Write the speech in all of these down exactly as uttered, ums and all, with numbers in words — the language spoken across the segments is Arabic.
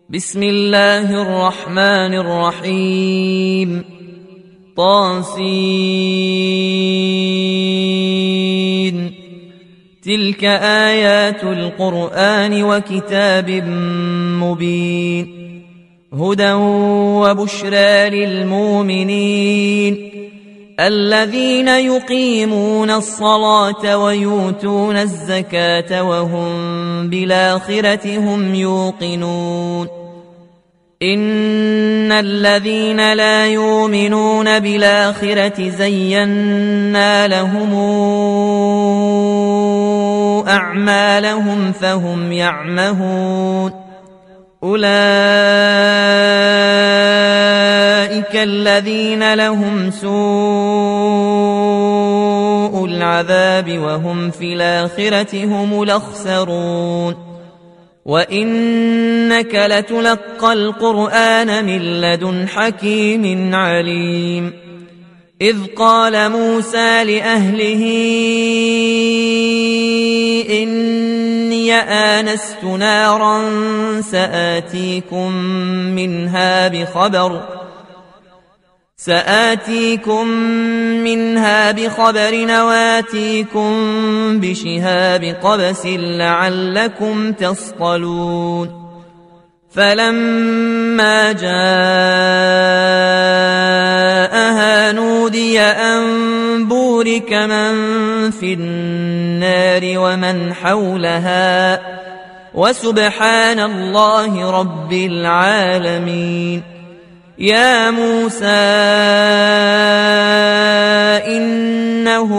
بسم الله الرحمن الرحيم. طاسين. تلك آيات القرآن وكتاب مبين، هدى وبشرى للمؤمنين الذين يقيمون الصلاة ويؤتون الزكاة وهم بالآخرة هم يوقنون. إن الذين لا يؤمنون بالآخرة زينا لهم أعمالهم فهم يعمهون. أولئك الذين لهم سوء العذاب وهم في الآخرة هم الأخسرون. وإنك لتلقى القرآن من لدن حكيم عليم. إذ قال موسى لأهله إني آنست نارا سآتيكم منها بخبر سآتيكم منها بخبر وآتيكم بشهاب قبس لعلكم تصطلون. فلما جاءها نودي أن بورك من في النار ومن حولها وسبحان الله رب العالمين. يا موسى إنه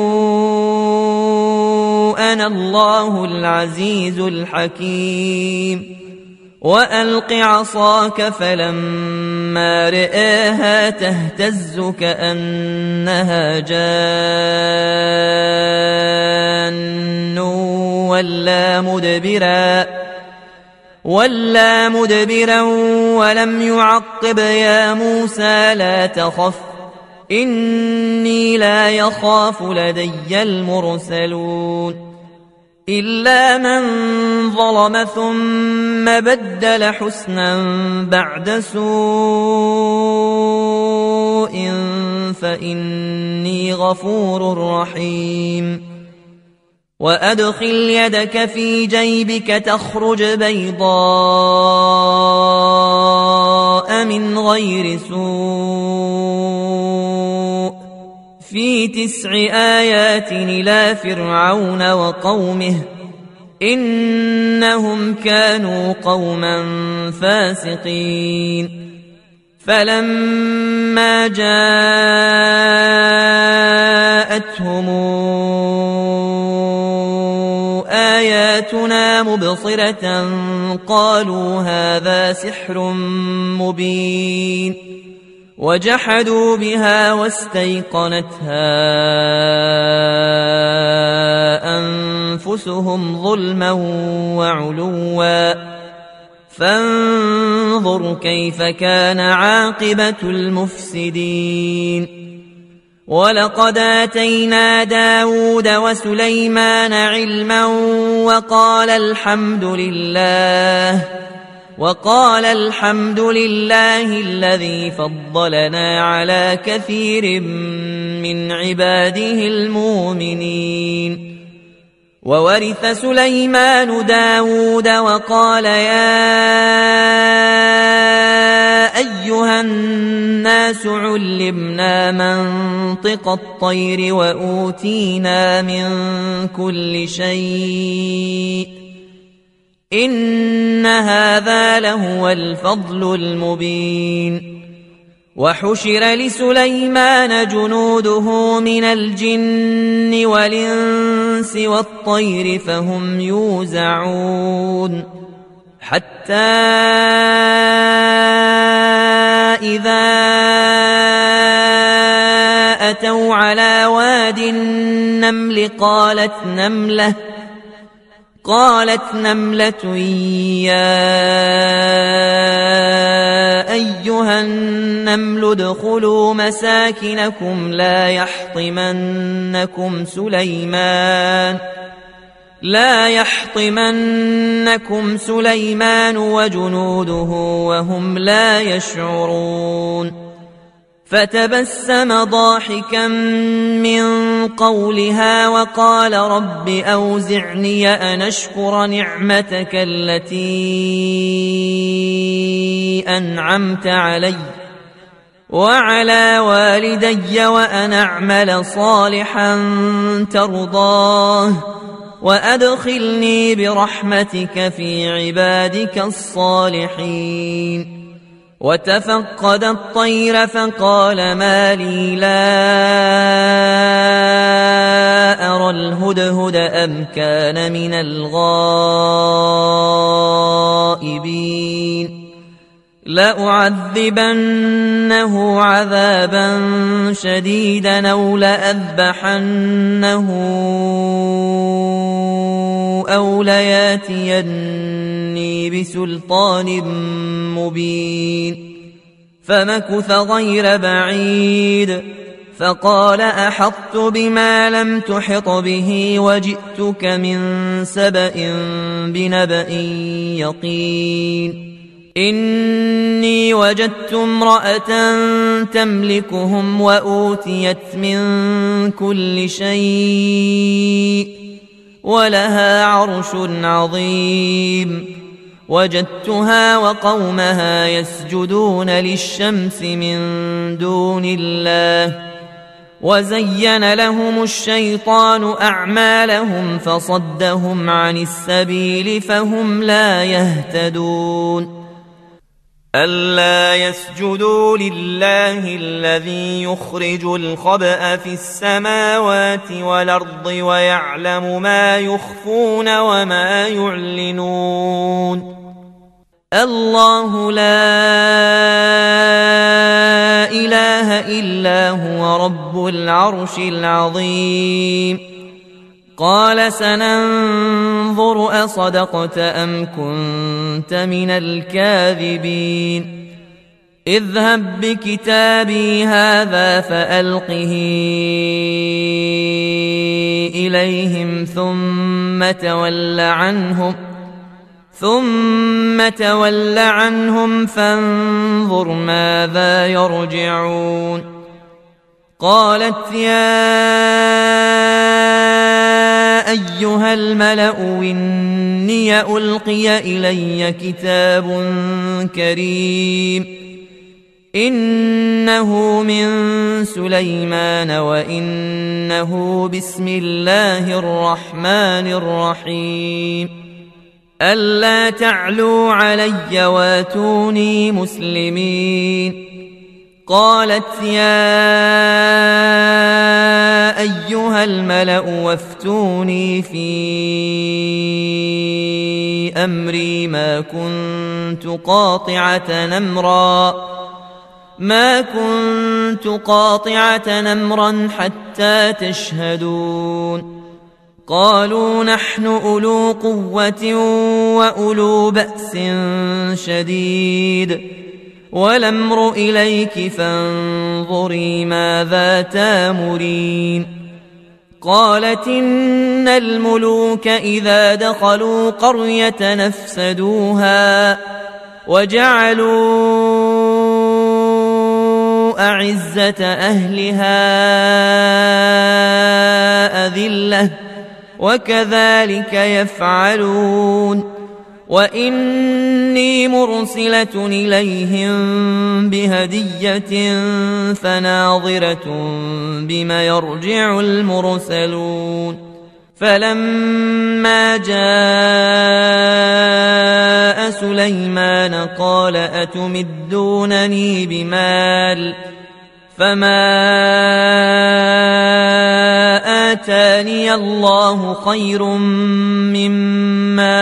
أنا الله العزيز الحكيم. وألق عصاك فلما رآها تهتز كأنها جان ولا مدبرا ولا مدبرا ولم يعقب. يا موسى لا تخف إني لا يخاف لدي المرسلون. إلا من ظلم ثم بدل حسنا بعد سوء فإني غفور رحيم. وأدخل يدك في جيبك تخرج بيضاء من غير سوء في تسع آيات إلى فرعون وقومه إنهم كانوا قوما فاسقين. فلما جاءتهم آياتنا مبصرة قالوا هذا سحر مبين. وجحدوا بها واستيقنتها أنفسهم ظلما وعلوا فانظر كيف كان عاقبة المفسدين. ولقد آتينا داود وسليمان علما وقال الحمد لله وقال الحمد لله الذي فضلنا على كثير من عباده المؤمنين. وورث سليمان داود وقال يا أيها الناس علمنا منطق الطير وأوتينا من كل شيء إن هذا لهو الفضل المبين. وحشر لسليمان جنوده من الجن والإنس والطير فهم يوزعون حتى إذا أتوا على واد النمل قالت نملة قالت نملة يا أيها النمل ادخلوا مساكنكم لا يحطمنكم سليمان لا يحطمنكم سليمان وجنوده وهم لا يشعرون فتبسم ضاحكا من قولها وقال رب أوزعني أن أشكر نعمتك التي أنعمت علي وعلى والدي وأن أعمل صالحا ترضاه وأدخلني برحمتك في عبادك الصالحين. وتفقد الطير فقال ما لي لا أرى الهدهد أم كان من الغائبين لأعذبنه عذابا شديدا أو لأذبحنه أو لياتيني بسلطان مبين. فمكث غير بعيد فقال أحطت بما لم تحط به وجئتك من سبأ بنبأ يقين. إني وجدت امرأة تملكهم وأوتيت من كل شيء ولها عرش عظيم. وجدتها وقومها يسجدون للشمس من دون الله وزين لهم الشيطان أعمالهم فصدهم عن السبيل فهم لا يهتدون. ألا يسجدوا لله الذي يخرج الخبأ في السماوات والأرض ويعلم ما يخفون وما يعلنون. الله لا إله إلا هو رب العرش العظيم. قال سننظر أصدقت أم كنت من الكاذبين. اذهب بكتابي هذا فألقه إليهم ثم تول عنهم ثم تول عنهم فانظر ماذا يرجعون. قالت يا أيها الملأ إني ألقي إلي كتاب كريم إنه من سليمان وإنه بسم الله الرحمن الرحيم. ألا تعلوا علي واتوني مسلمين. قالت يا أيها الملأ وافتوني في أمري ما كنت قاطعة أمرا ما كنت قاطعة أمرا حتى تشهدون. قالوا نحن أولو قوة وأولو بأس شديد والأمر إليك فانظري ماذا تامرين. قالت إن الملوك إذا دخلوا قرية نفسدوها وجعلوا أعزة أهلها أذلة وكذلك يفعلون. وإني مرسلة إليهم بهدية فناظرة بما يرجع المرسلون. فلما جاء سليمان قال أتمدونني بمال فما آتاني الله خير مما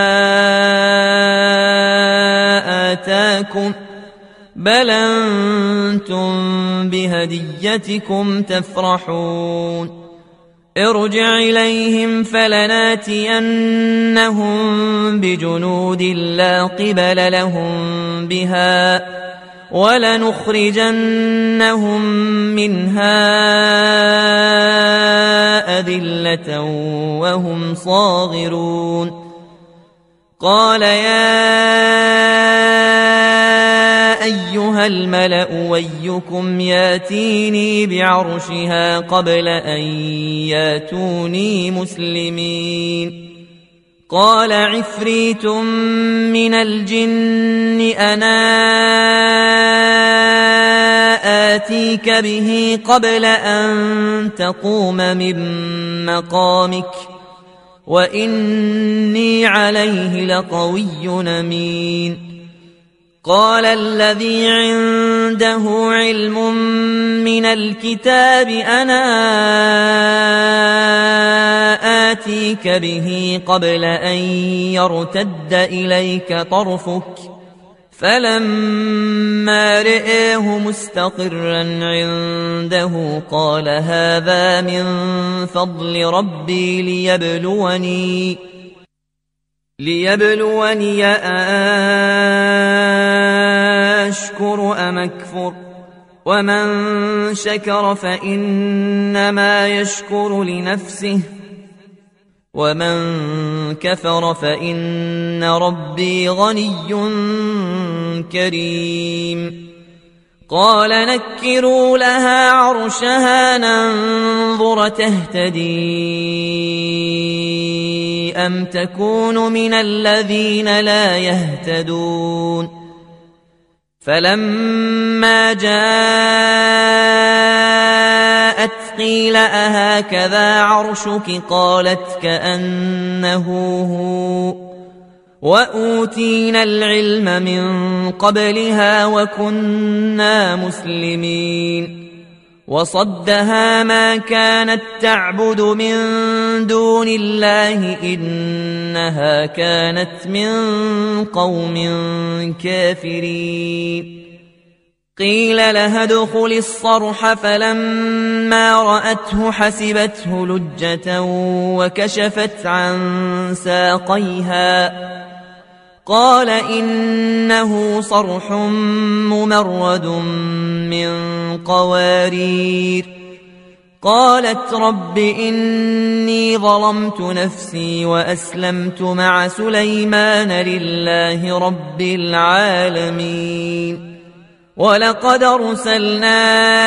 آتاكم بل أنتم بهديتكم تفرحون. ارجع إليهم فلناتينهم بجنود لا قبل لهم بها ولنخرجنهم منها أذلة وهم صاغرون قال يا أيها الملأ أيكم ياتيني بعرشها قبل أن ياتوني مسلمين قال عفريت من الجن أنا آتيك به قبل أن تقوم من مقامك وإني عليه لقوي أمين قال الذي عنده علم من الكتاب أنا آتيك به قبل أن يرتد إليك طرفك فلما رآه مستقرا عنده قال هذا من فضل ربي ليبلوني ليبلوني أشكر أم أكفر ومن شكر فإنما يشكر لنفسه ومن كفر فإن ربي غني كريم قال نكروا لها عرشها ننظر تهتدي أم تكون من الذين لا يهتدون فلما جاءت قيل أهكذا عرشك قالت كأنه هو وأوتينا العلم من قبلها وكنا مسلمين وصدها ما كانت تعبد من دون الله إنها كانت من قوم كافرين قيل لها ادخل الصرح فلما رأته حسبته لجة وكشفت عن ساقيها قال إنه صرح ممرد من قوارير قالت رب إني ظلمت نفسي وأسلمت مع سليمان لله رب العالمين ولقد أرسلنا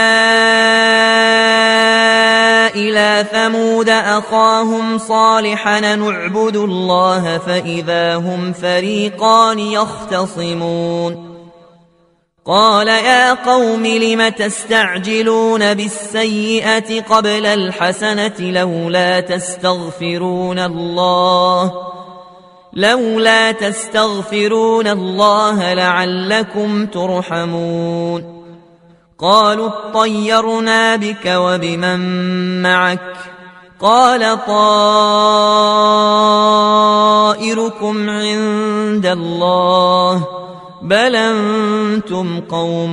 إلى ثمود أخاهم صالحا نعبد الله فإذا هم فريقان يختصمون قال يا قوم لم تستعجلون بالسيئة قبل الحسنة لولا تستغفرون الله لولا تستغفرون الله لعلكم ترحمون قالوا اطيرنا بك وبمن معك قال طائركم عند الله بل أنتم قوم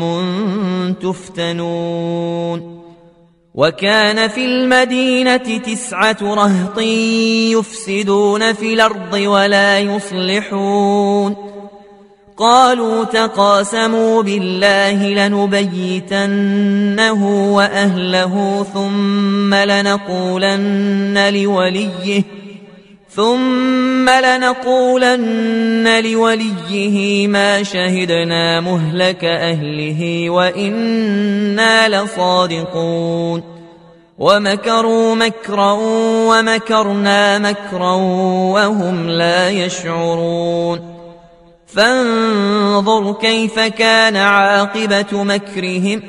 تفتنون وكان في المدينة تسعة رهط يفسدون في الأرض ولا يصلحون قالوا تقاسموا بالله لنبيتنه وأهله ثم لنقولن لوليه ثم لنقولن لوليه ما شهدنا مهلك أهله وإنا لصادقون ومكروا مكرا ومكرنا مكرا وهم لا يشعرون فانظر كيف كان عاقبة مكرهم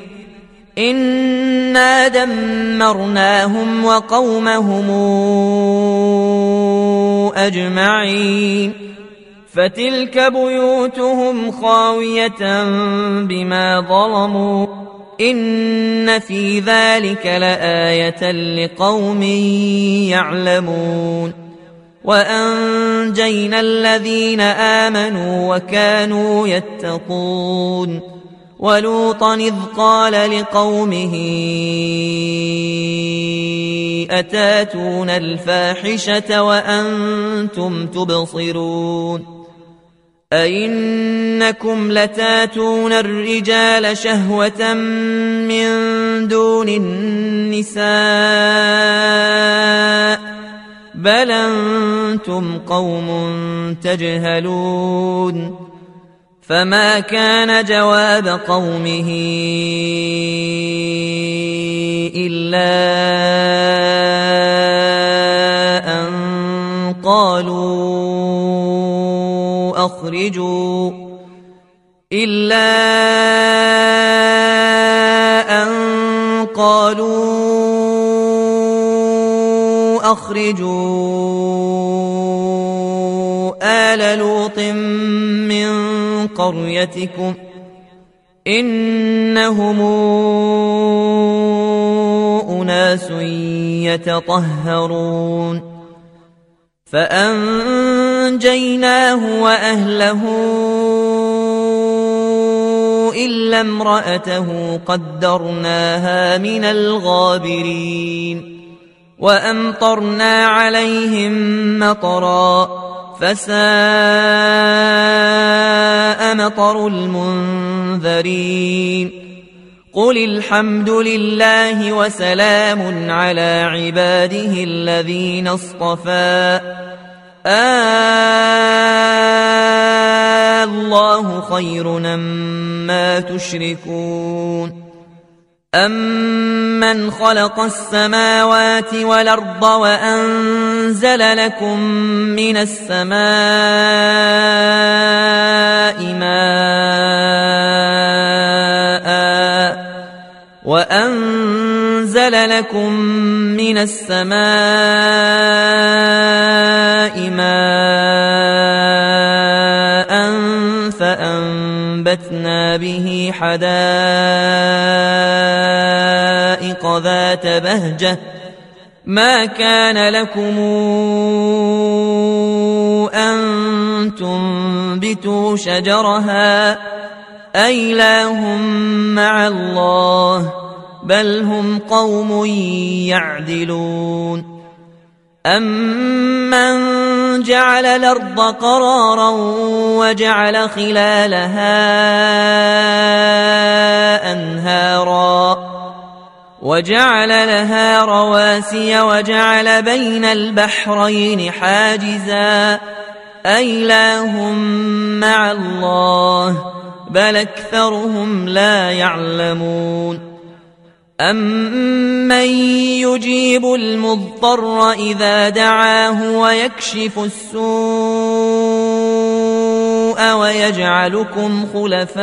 إنا دمرناهم وقومهم أجمعين فتلك بيوتهم خاوية بما ظلموا إن في ذلك لآية لقوم يعلمون وأنجينا الذين آمنوا وكانوا يتقون ولوطا إذ قال لقومه أتاتون الفاحشة وأنتم تبصرون أئنكم لتاتون الرجال شهوة من دون النساء بل أنتم قوم تجهلون فما كان جواب قومه إلا أن قالوا أخرجوا إلا أن قالوا أخرجوا آل لوط من قريتكم إنهم أناس يتطهرون فأنجيناه وأهله إلا امرأته قدرناها من الغابرين وأمطرنا عليهم مطرا فساء مطر المنذرين قل الحمد لله وسلام على عباده الذين اصطفى آه الله خير أمّا تشركون أَمَّنْ خَلَقَ السَّمَاوَاتِ وَالْأَرْضَ وَأَنزَلَ لَكُم مِّنَ السَّمَاءِ مَاءً وَأَنزَلَ لَكُم مِّنَ السَّمَاءِ مَاءً فَأَنبَتْنَا بِهِ حَدَائِقَ ذَاتَ بَهْجَةٍ مَا كَانَ لَكُمْ أَن تُنبِتُوا شَجَرَهَا أَإِلَٰهٌ مَّعَ اللَّهِ بَلْ هُمْ قَوْمٌ يَعْدِلُونَ أَمَّنْ جَعَلَ الْأَرْضَ قَرَارًا وَجَعَلَ خِلَالَهَا أَنْهَارًا وَجَعَلَ لَهَا رَوَاسِيَ وَجَعَلَ بَيْنَ الْبَحْرَيْنِ حَاجِزًا أَإِلَٰهٌ مَّعَ اللَّهِ بَلْ أَكْثَرُهُمْ لَا يَعْلَمُونَ أَمَّن يُجِيبُ الْمُضْطَرَّ إِذَا دَعَاهُ وَيَكْشِفُ السُّوءَ وَيَجْعَلُكُمْ خُلَفَاءَ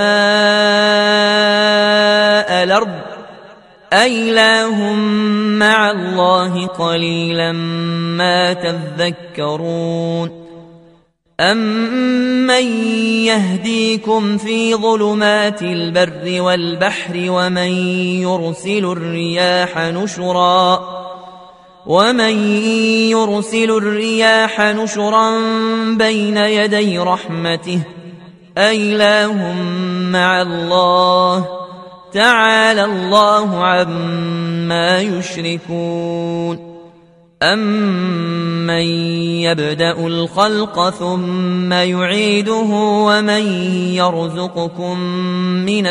الْأَرْضِ أَإِلَٰهٌ مَّعَ اللَّهِ قَلِيلًا مَّا تَذَكَّرُونَ أَمَّن يَهْدِيكُمْ فِي ظُلُمَاتِ الْبَرِّ وَالْبَحْرِ وَمَن يُرْسِلُ الرِّيَاحَ نُشُرًا وَمَن يُرْسِلُ الرِّيَاحَ نُشُرًا بَيْنَ يَدَيْ رَحْمَتِهِ أَإِلَٰهٌ مَّعَ اللَّهِ تَعَالَى اللَّهُ عَمَّا يُشْرِكُونَ أَمَّن يَبْدَأُ الْخَلْقَ ثُمَّ يُعِيدُهُ وَمَن يَرْزُقُكُم مِّنَ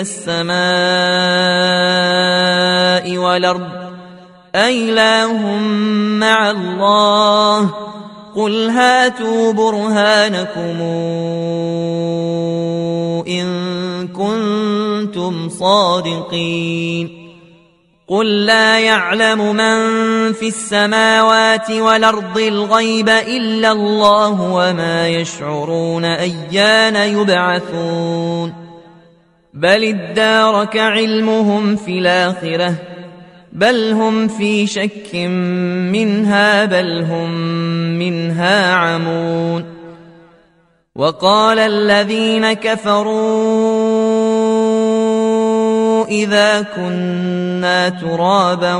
السَّمَاءِ وَالْأَرْضِ أَإِلَٰهٌ مَّعَ اللَّهِ قُلْ هَاتُوا بُرْهَانَكُمْ إِن كُنتُمْ صَادِقِينَ قُل لَّا يَعْلَمُ مَن فِي السَّمَاوَاتِ وَالْأَرْضِ الْغَيْبَ إِلَّا اللَّهُ وَمَا يَشْعُرُونَ أَيَّانَ يُبْعَثُونَ بَلِ ادَّارَكَ عِلْمُهُمْ فِي الْآخِرَةِ بَلْ هُمْ فِي شَكٍّ مِّنْهَا بَلْ هُم مِّنْهَا عَمُونَ وَقَالَ الَّذِينَ كَفَرُوا إِذَا كُنَّا تُرَابًا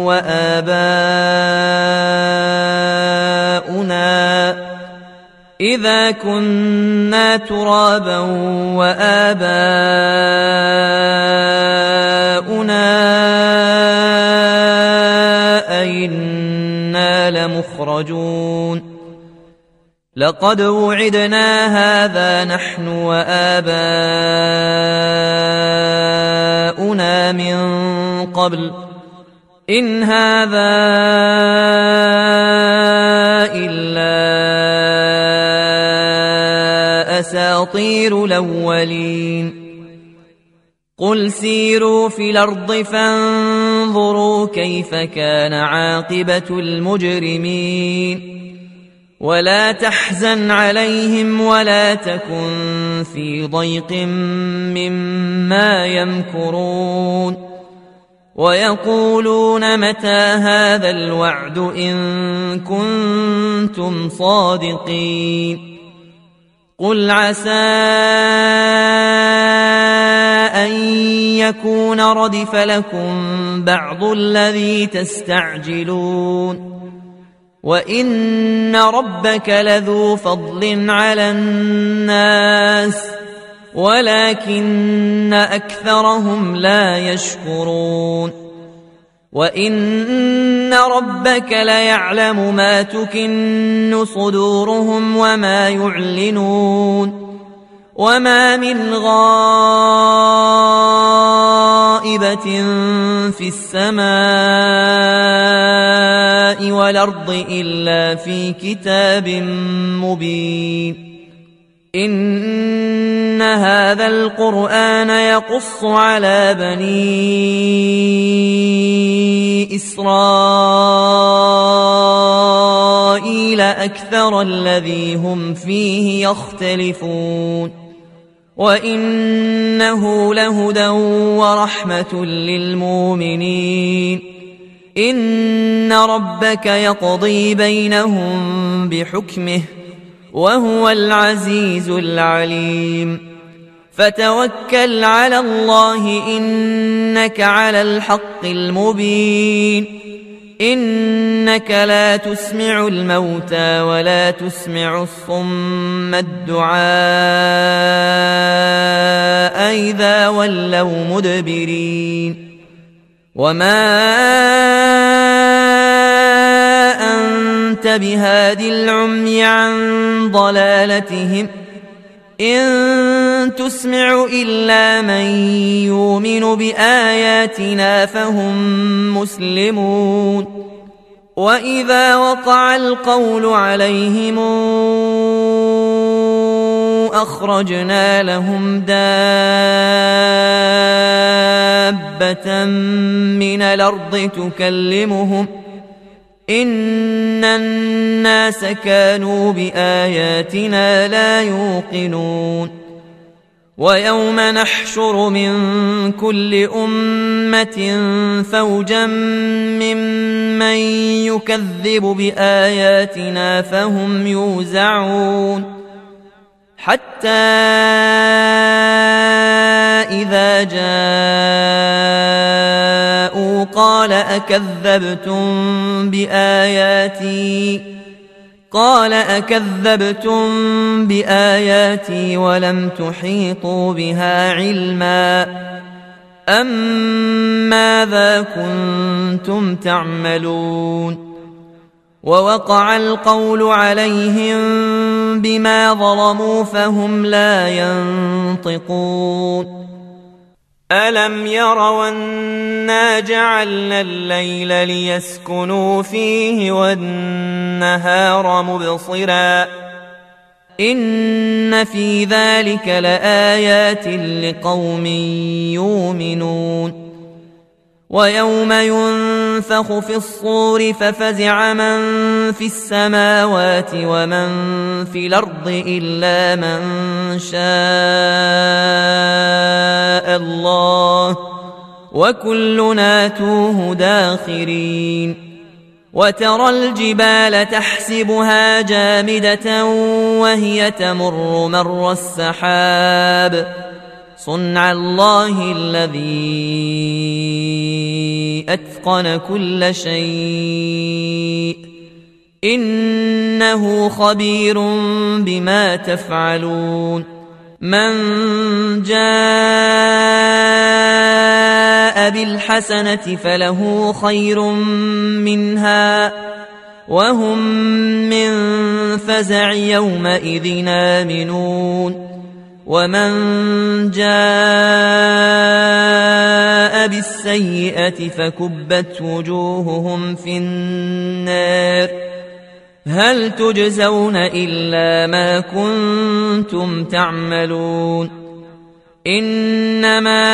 وَآبَاؤُنَا إِذَا كُنَّا تُرَابًا وَآبَاؤُنَا أَإِنَّا لَمُخْرَجُونَ لقد وعدنا هذا نحن وآباؤنا من قبل إن هذا إلا أساطير الأولين قل سيروا في الأرض فانظروا كيف كان عاقبة المجرمين ولا تحزن عليهم ولا تكن في ضيق مما يمكرون ويقولون متى هذا الوعد إن كنتم صادقين قل عسى أن يكون ردف لكم بعض الذي تستعجلون وإن ربك لذو فضل على الناس ولكن أكثرهم لا يشكرون وإن ربك ليعلم ما تكن صدورهم وما يعلنون وما من غائبة في السماء والأرض إلا في كتاب مبين إن هذا القرآن يقص على بني إسرائيل أكثر الذي هم فيه يختلفون وإنه لهدى ورحمة للمؤمنين إن ربك يقضي بينهم بحكمه وهو العزيز العليم فتوكل على الله إنك على الحق المبين إنك لا تسمع الموتى ولا تسمع الصم الدعاء إذا ولوا مدبرين وما أنت بهاد العمي عن ضلالتهم إن تسمع إلا من يؤمن بآياتنا فهم مسلمون وإذا وقع القول عليهم أخرجنا لهم دابة من الأرض تكلمهم إن الناس كانوا بآياتنا لا يوقنون ويوم نحشر من كل أمة فوجا ممن يكذب بآياتنا فهم يوزعون حتى إذا جاءوا قال أكذبتم بآياتي قال أكذبتم بآياتي ولم تحيطوا بها علما أم ماذا كنتم تعملون ووقع القول عليهم بما ظلموا فهم لا ينطقون ألم يروا أنا جعلنا الليل ليسكنوا فيه والنهار مبصرا إن في ذلك لآيات لقوم يؤمنون ويوم ينفخ في الصور ففزع من في السماوات ومن في الأرض إلا من شاء الله وكلنا آتوه داخرين وترى الجبال تحسبها جامدة وهي تمر مر السحاب صنع الله الذي أتقن كل شيء إنه خبير بما تفعلون من جاء بالحسنة فله خير منها وهم من فزع يومئذ آمنون ومن جاء بالسيئة فكبت وجوههم في النار هل تجزون إلا ما كنتم تعملون إنما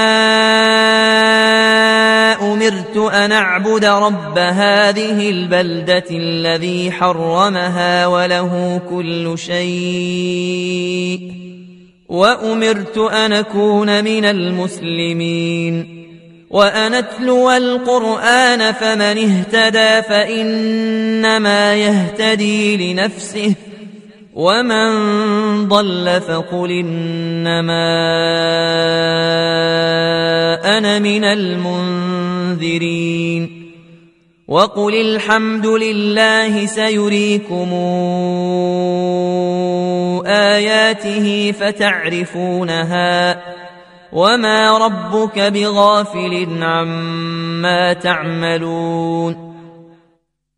أمرت أن أعبد رب هذه البلدة الذي حرمها وله كل شيء وأمرت أن أكون من المسلمين وأن أتلو القرآن فمن اهتدى فإنما يهتدي لنفسه ومن ضل فقل إنما أنا من المنذرين وقل الحمد لله سيريكم آياته فتعرفونها وما ربك بغافل عما تعملون